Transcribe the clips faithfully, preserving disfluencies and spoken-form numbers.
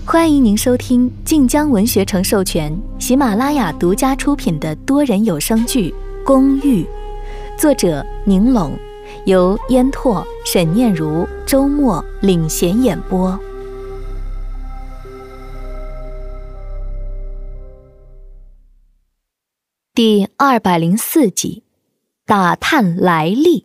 欢迎您收听晋江文学城授权、喜马拉雅独家出品的多人有声剧《公寓》，作者宁拢，由烟拓、沈念如、周末领衔演播。第二百零四集，打探来历。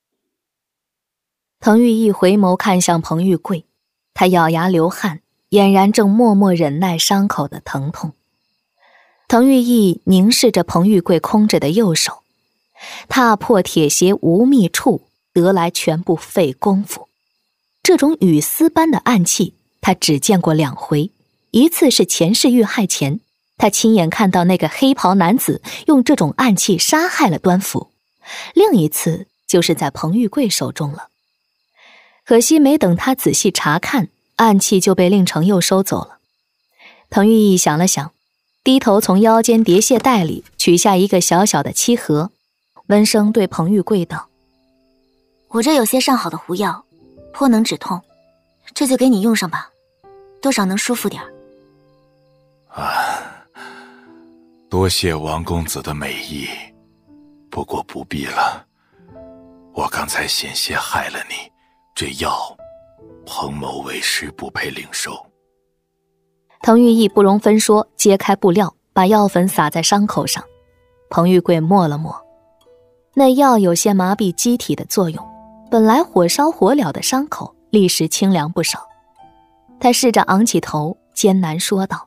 滕玉义回眸看向彭玉贵，他咬牙流汗，俨然正默默忍耐伤口的疼痛。滕玉义凝视着彭玉贵空着的右手，踏破铁鞋无觅处，得来全不费功夫。这种雨丝般的暗器他只见过两回，一次是前世遇害前，他亲眼看到那个黑袍男子用这种暗器杀害了端福，另一次就是在彭玉贵手中了。可惜没等他仔细查看，暗器就被令程佑收走了。滕玉义想了想，低头从腰间叠蟹袋里取下一个小小的漆盒，温声对彭玉贵道： 我这有些上好的狐药，颇能止痛，这就给你用上吧，多少能舒服点儿。 啊，多谢王公子的美意，不过不必了，我刚才险些害了你，这药彭某为师不配领受。 滕玉义不容分说，揭开布料，把药粉撒在伤口上。彭玉贵摸了摸，那药有些麻痹机体的作用，本来火烧火燎的伤口立时清凉不少。他试着昂起头，艰难说道：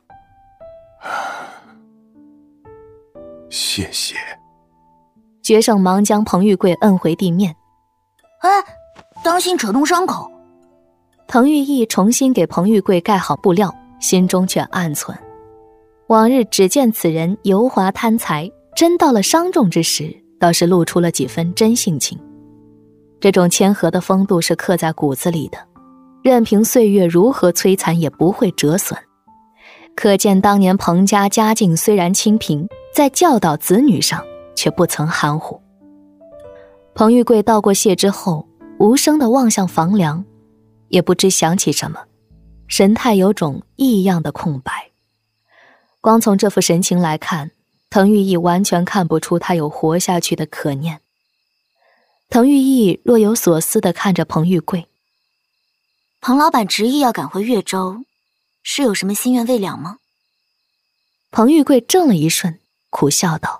谢谢。 决胜忙将彭玉贵摁回地面。 哎，当心扯动伤口。 滕玉义重新给彭玉贵盖好布料，心中却暗忖，往日只见此人油滑贪财，真到了伤重之时，倒是露出了几分真性情。这种谦和的风度是刻在骨子里的，任凭岁月如何摧残也不会折损。可见当年彭家家境虽然清贫，在教导子女上却不曾含糊。彭玉贵道过谢之后，无声地望向房梁，也不知想起什么，神态有种异样的空白。光从这副神情来看，滕玉义完全看不出他有活下去的可念。滕玉义若有所思地看着彭玉贵。 彭老板执意要赶回越州，是有什么心愿未了吗？ 彭玉贵怔了一瞬，苦笑道：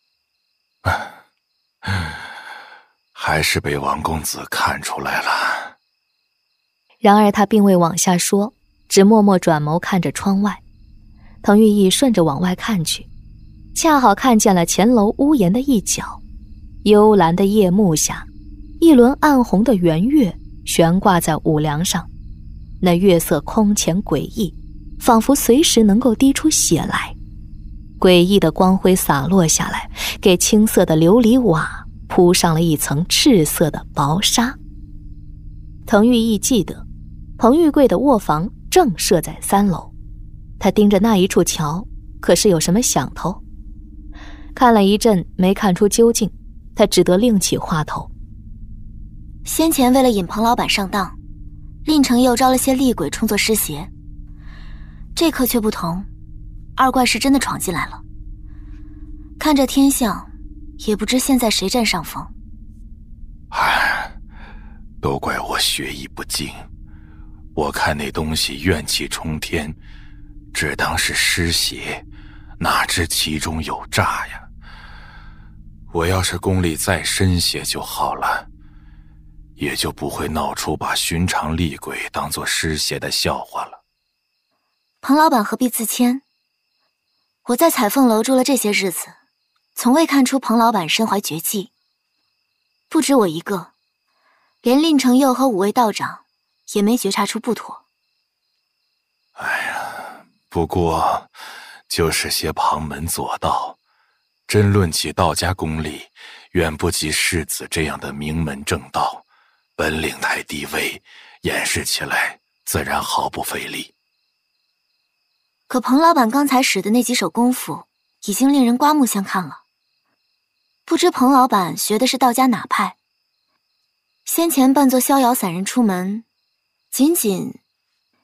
还是被王公子看出来了。 然而他并未往下说，只默默转眸看着窗外。滕玉义顺着往外看去，恰好看见了前楼屋檐的一角，幽蓝的夜幕下，一轮暗红的圆月悬挂在五梁上，那月色空前诡异，仿佛随时能够滴出血来。诡异的光辉洒落下来，给青色的琉璃瓦铺上了一层赤色的薄纱。滕玉义记得彭玉贵的卧房正设在三楼，他盯着那一处瞧，可是有什么想头？看了一阵没看出究竟，他只得另起话头。 先前为了引彭老板上当，令程又招了些厉鬼充作尸邪，这刻却不同，二怪是真的闯进来了。看这天象，也不知现在谁占上风。 唉，都怪我学艺不精，我看那东西怨气冲天，只当是尸邪，哪知其中有诈呀。我要是功力再深些就好了，也就不会闹出把寻常厉鬼当作尸邪的笑话了。 彭老板何必自谦？我在彩凤楼住了这些日子，从未看出彭老板身怀绝技。不止我一个，连令程佑和五位道长也没觉察出不妥。 哎呀，不过就是些旁门左道，真论起道家功力，远不及世子这样的名门正道，本领太低微，掩饰起来自然毫不费力。 可彭老板刚才使的那几手功夫，已经令人刮目相看了。不知彭老板学的是道家哪派？先前扮作逍遥散人出门，仅仅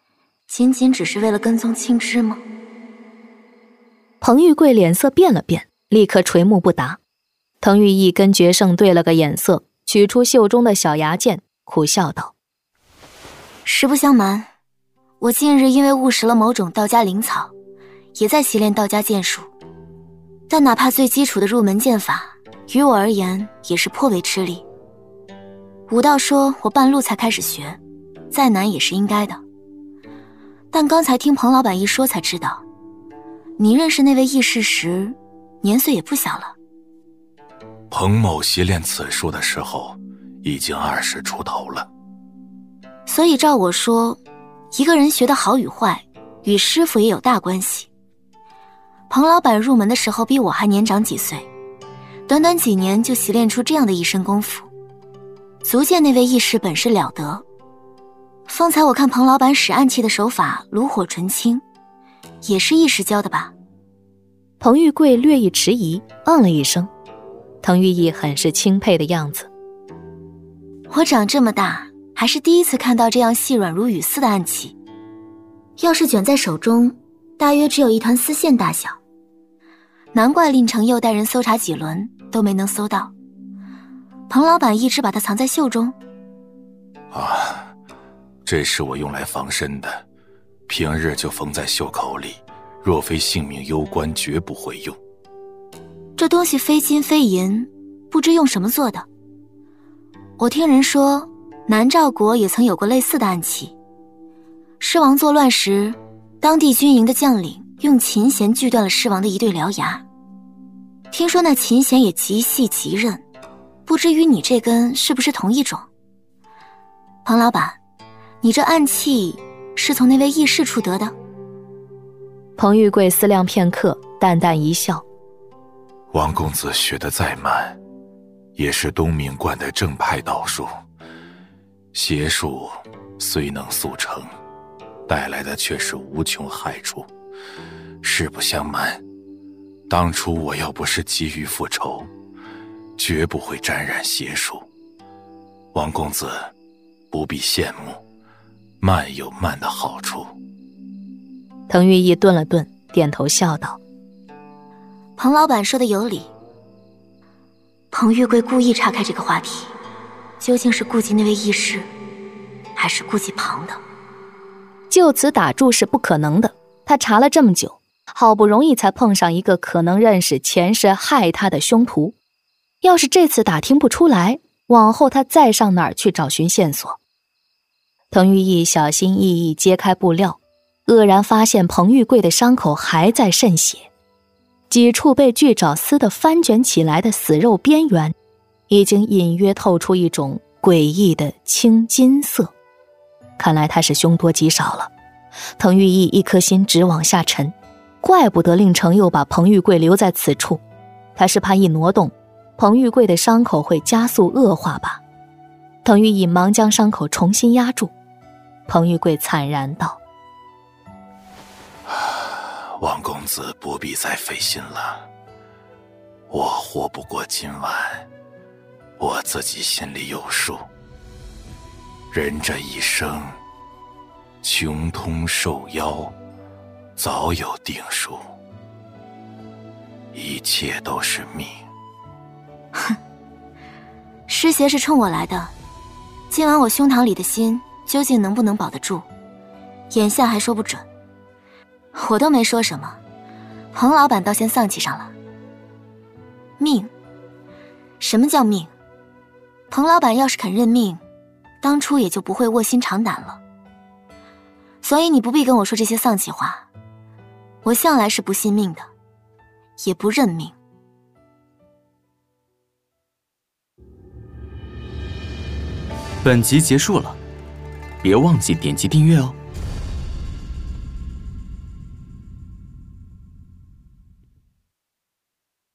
仅仅只是为了跟踪青枝吗？ 彭玉贵脸色变了变，立刻垂目不答。滕玉义跟决胜对了个眼色，取出袖中的小牙剑，苦笑道： 实不相瞒，我近日因为误食了某种道家灵草，也在习练道家剑术，但哪怕最基础的入门剑法，于我而言也是颇为吃力。武道说我半路才开始学，再难也是应该的。但刚才听彭老板一说才知道，你认识那位义士时，年岁也不小了。 彭某习练此术的时候，已经二十出头了。 所以照我说，一个人学得好与坏，与师傅也有大关系。彭老板入门的时候比我还年长几岁，短短几年就习练出这样的一身功夫，足见那位义士本事了得。方才我看彭老板使暗器的手法炉火纯青，也是义士教的吧？ 彭玉贵略一迟疑，嗯了一声。滕玉义很是钦佩的样子。 我长这么大，还是第一次看到这样细软如雨丝的暗器。要是卷在手中，大约只有一团丝线大小。难怪令程佑带人搜查几轮都没能搜到。彭老板一直把它藏在袖中。 啊，这是我用来防身的，平日就缝在袖口里，若非性命攸关，绝不会用。 这东西非金非银，不知用什么做的。我听人说，南诏国也曾有过类似的暗器。狮王作乱时，当地军营的将领用琴弦锯断了狮王的一对獠牙。听说那琴弦也极细极韧，不知与你这根是不是同一种？彭老板，你这暗器是从那位义士处得的？ 彭玉贵思量片刻，淡淡一笑。 王公子学得再慢，也是东明观的正派道术。邪术虽能速成，带来的却是无穷害处。实不相瞒，当初我要不是急于复仇，绝不会沾染邪术。王公子不必羡慕，慢有慢的好处。 滕玉义顿了顿，点头笑道： 彭老板说的有理。彭玉贵故意岔开这个话题，究竟是顾及那位义士，还是顾及庞的？ 就此打住是不可能的。他查了这么久，好不容易才碰上一个可能认识前世害他的凶徒。要是这次打听不出来，往后他再上哪儿去找寻线索？滕玉义小心翼翼揭开布料，愕然发现彭玉贵的伤口还在渗血，几处被巨爪撕得翻卷起来的死肉边缘，已经隐约透出一种诡异的青金色。看来他是凶多吉少了。滕玉义一颗心直往下沉，怪不得令程又把彭玉贵留在此处，他是怕一挪动，彭玉贵的伤口会加速恶化吧。滕玉义忙将伤口重新压住。彭玉贵惨然道： 王公子不必再费心了，我活不过今晚，我自己心里有数。人这一生，穷通受妖，早有定数，一切都是命。 哼，尸邪是冲我来的，今晚我胸膛里的心究竟能不能保得住，眼下还说不准。我都没说什么，彭老板倒先丧气上了。命？什么叫命？彭老板要是肯认命，当初也就不会卧薪尝胆了。所以你不必跟我说这些丧气话，我向来是不信命的，也不认命。 本集结束了，别忘记点击订阅哦。